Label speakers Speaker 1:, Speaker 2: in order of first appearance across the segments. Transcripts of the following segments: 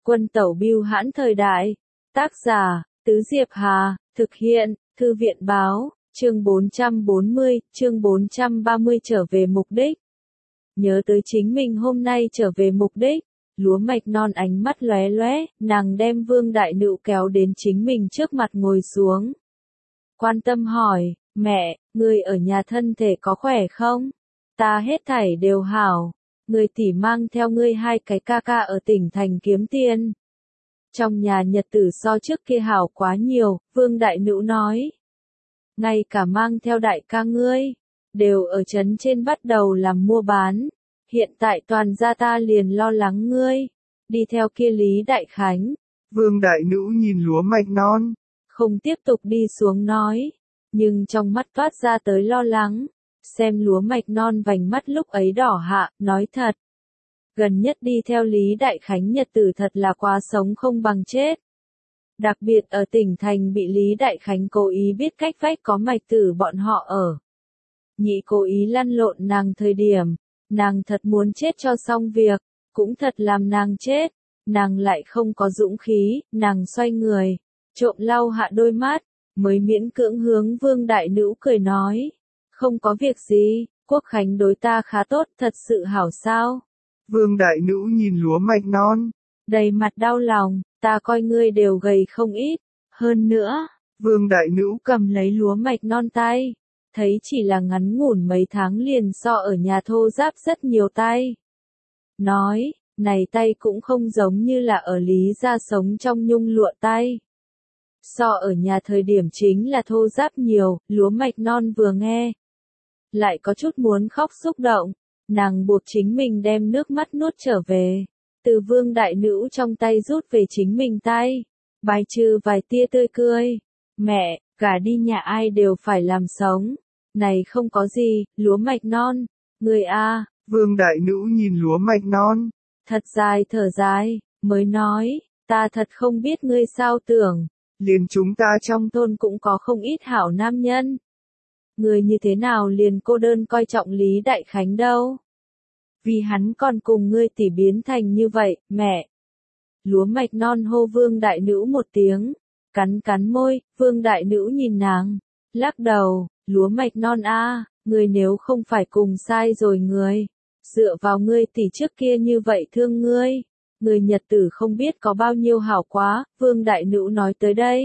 Speaker 1: Quân tẩu bưu hãn thời đại. Tác giả, Tứ Diệp Hà, thực hiện, Thư viện báo, chương 440, chương 430 trở về mục đích. Nhớ tới chính mình hôm nay trở về mục đích, lúa mạch non ánh mắt lóe lóe, nàng đem Vương Đại Nữu kéo đến chính mình trước mặt ngồi xuống. Quan tâm hỏi, mẹ, ngươi ở nhà thân thể có khỏe không? Ta hết thảy đều hảo. Người tỷ mang theo ngươi hai cái ca ca ở tỉnh thành kiếm tiền. Trong nhà nhật tử so trước kia hảo quá nhiều, Vương Đại Nữu nói. Ngay cả mang theo đại ca ngươi, đều ở trấn trên bắt đầu làm mua bán. Hiện tại toàn gia ta liền lo lắng ngươi. Đi theo kia Lý Đại Khánh.
Speaker 2: Vương Đại Nữu nhìn lúa mạch non.
Speaker 1: Không tiếp tục đi xuống nói. Nhưng trong mắt toát ra tới lo lắng. Xem lúa mạch non vành mắt lúc ấy đỏ hạ, nói thật. Gần nhất đi theo Lý Đại Khánh nhật tử thật là quá sống không bằng chết. Đặc biệt ở tỉnh thành bị Lý Đại Khánh cố ý biết cách vách có mạch tử bọn họ ở. Nhị cố ý lăn lộn nàng thời điểm, nàng thật muốn chết cho xong việc, cũng thật làm nàng chết, nàng lại không có dũng khí, nàng xoay người, trộm lau hạ đôi mắt, mới miễn cưỡng hướng Vương Đại Nữu cười nói. Không có việc gì, Quốc Khánh đối ta khá tốt, thật sự hảo sao.
Speaker 2: Vương Đại Nữu nhìn lúa mạch non.
Speaker 1: Đầy mặt đau lòng, ta coi ngươi đều gầy không ít. Hơn nữa,
Speaker 2: Vương Đại Nữu
Speaker 1: cầm lấy lúa mạch non tay. Thấy chỉ là ngắn ngủn mấy tháng liền so ở nhà thô ráp rất nhiều tay. Nói, này tay cũng không giống như là ở Lý gia sống trong nhung lụa tay. So ở nhà thời điểm chính là thô ráp nhiều, lúa mạch non vừa nghe. Lại có chút muốn khóc xúc động, nàng buộc chính mình đem nước mắt nuốt trở về. Từ Vương Đại Nữu trong tay rút về chính mình tay. Bài trừ vài tia tươi cười. Mẹ, cả đi nhà ai đều phải làm sống. Này không có gì, lúa mạch non. Người a.
Speaker 2: Vương Đại Nữu nhìn lúa mạch non.
Speaker 1: Thật dài thở dài, mới nói, ta thật không biết ngươi sao tưởng.
Speaker 2: Liền chúng ta
Speaker 1: trong thôn cũng có không ít hảo nam nhân. Người như thế nào liền cô đơn coi trọng Lý Đại Khánh đâu. Vì hắn còn cùng ngươi tỉ biến thành như vậy, mẹ. Lúa mạch non hô Vương Đại Nữu một tiếng, cắn cắn môi, Vương Đại Nữu nhìn nàng, lắc đầu, lúa mạch non a, ngươi nếu không phải cùng sai rồi người, dựa vào ngươi tỉ trước kia như vậy thương ngươi, người nhật tử không biết có bao nhiêu hảo quá, Vương Đại Nữu nói tới đây.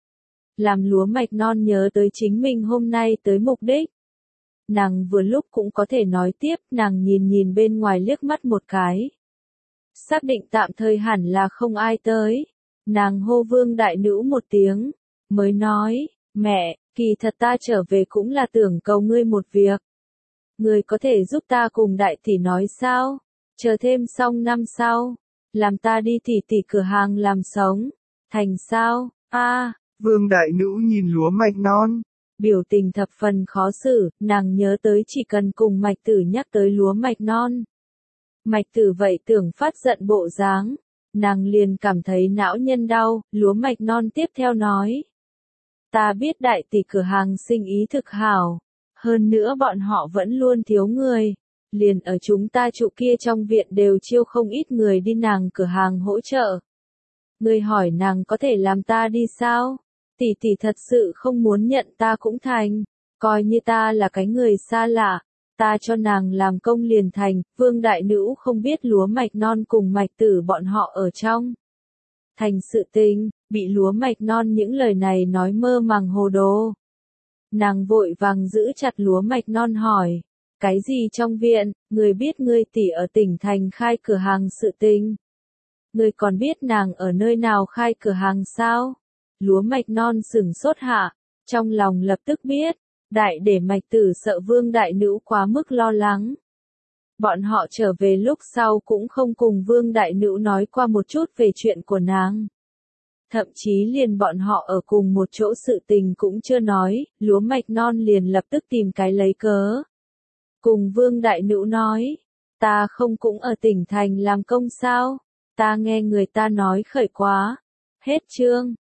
Speaker 1: Làm lúa mạch non nhớ tới chính mình hôm nay tới mục đích. Nàng vừa lúc cũng có thể nói tiếp, nàng nhìn bên ngoài liếc mắt một cái. Xác định tạm thời hẳn là không ai tới. Nàng hô Vương Đại Nữu một tiếng, mới nói, mẹ, kỳ thật ta trở về cũng là tưởng cầu ngươi một việc. Ngươi có thể giúp ta cùng đại tỷ nói sao? Chờ thêm xong năm sau, làm ta đi tỷ cửa hàng làm sống. Thành sao?
Speaker 2: Vương Đại Nữu nhìn lúa mạch non.
Speaker 1: Biểu tình thập phần khó xử, nàng nhớ tới chỉ cần cùng mạch tử nhắc tới lúa mạch non. Mạch tử vậy tưởng phát giận bộ dáng, nàng liền cảm thấy não nhân đau, lúa mạch non tiếp theo nói. Ta biết đại tỷ cửa hàng sinh ý thực hảo, hơn nữa bọn họ vẫn luôn thiếu người, liền ở chúng ta trụ kia trong viện đều chiêu không ít người đi nàng cửa hàng hỗ trợ. Người hỏi nàng có thể làm ta đi sao? Tỷ thật sự không muốn nhận ta cũng thành, coi như ta là cái người xa lạ, ta cho nàng làm công liền thành. Vương Đại Nữu không biết lúa mạch non cùng mạch tử bọn họ ở trong thành sự tình, bị lúa mạch non những lời này nói mơ màng hồ đồ. Nàng vội vàng giữ chặt lúa mạch non hỏi, cái gì trong viện, người biết ngươi tỷ ở tỉnh thành khai cửa hàng sự tình. Người còn biết nàng ở nơi nào khai cửa hàng sao? Lúa mạch non sửng sốt hạ, trong lòng lập tức biết, đại để mạch tử sợ Vương Đại Nữu quá mức lo lắng. Bọn họ trở về lúc sau cũng không cùng Vương Đại Nữu nói qua một chút về chuyện của nàng. Thậm chí liền bọn họ ở cùng một chỗ sự tình cũng chưa nói, lúa mạch non liền lập tức tìm cái lấy cớ. Cùng Vương Đại Nữu nói, ta không cũng ở tỉnh thành làm công sao, ta nghe người ta nói khởi quá. Hết chương.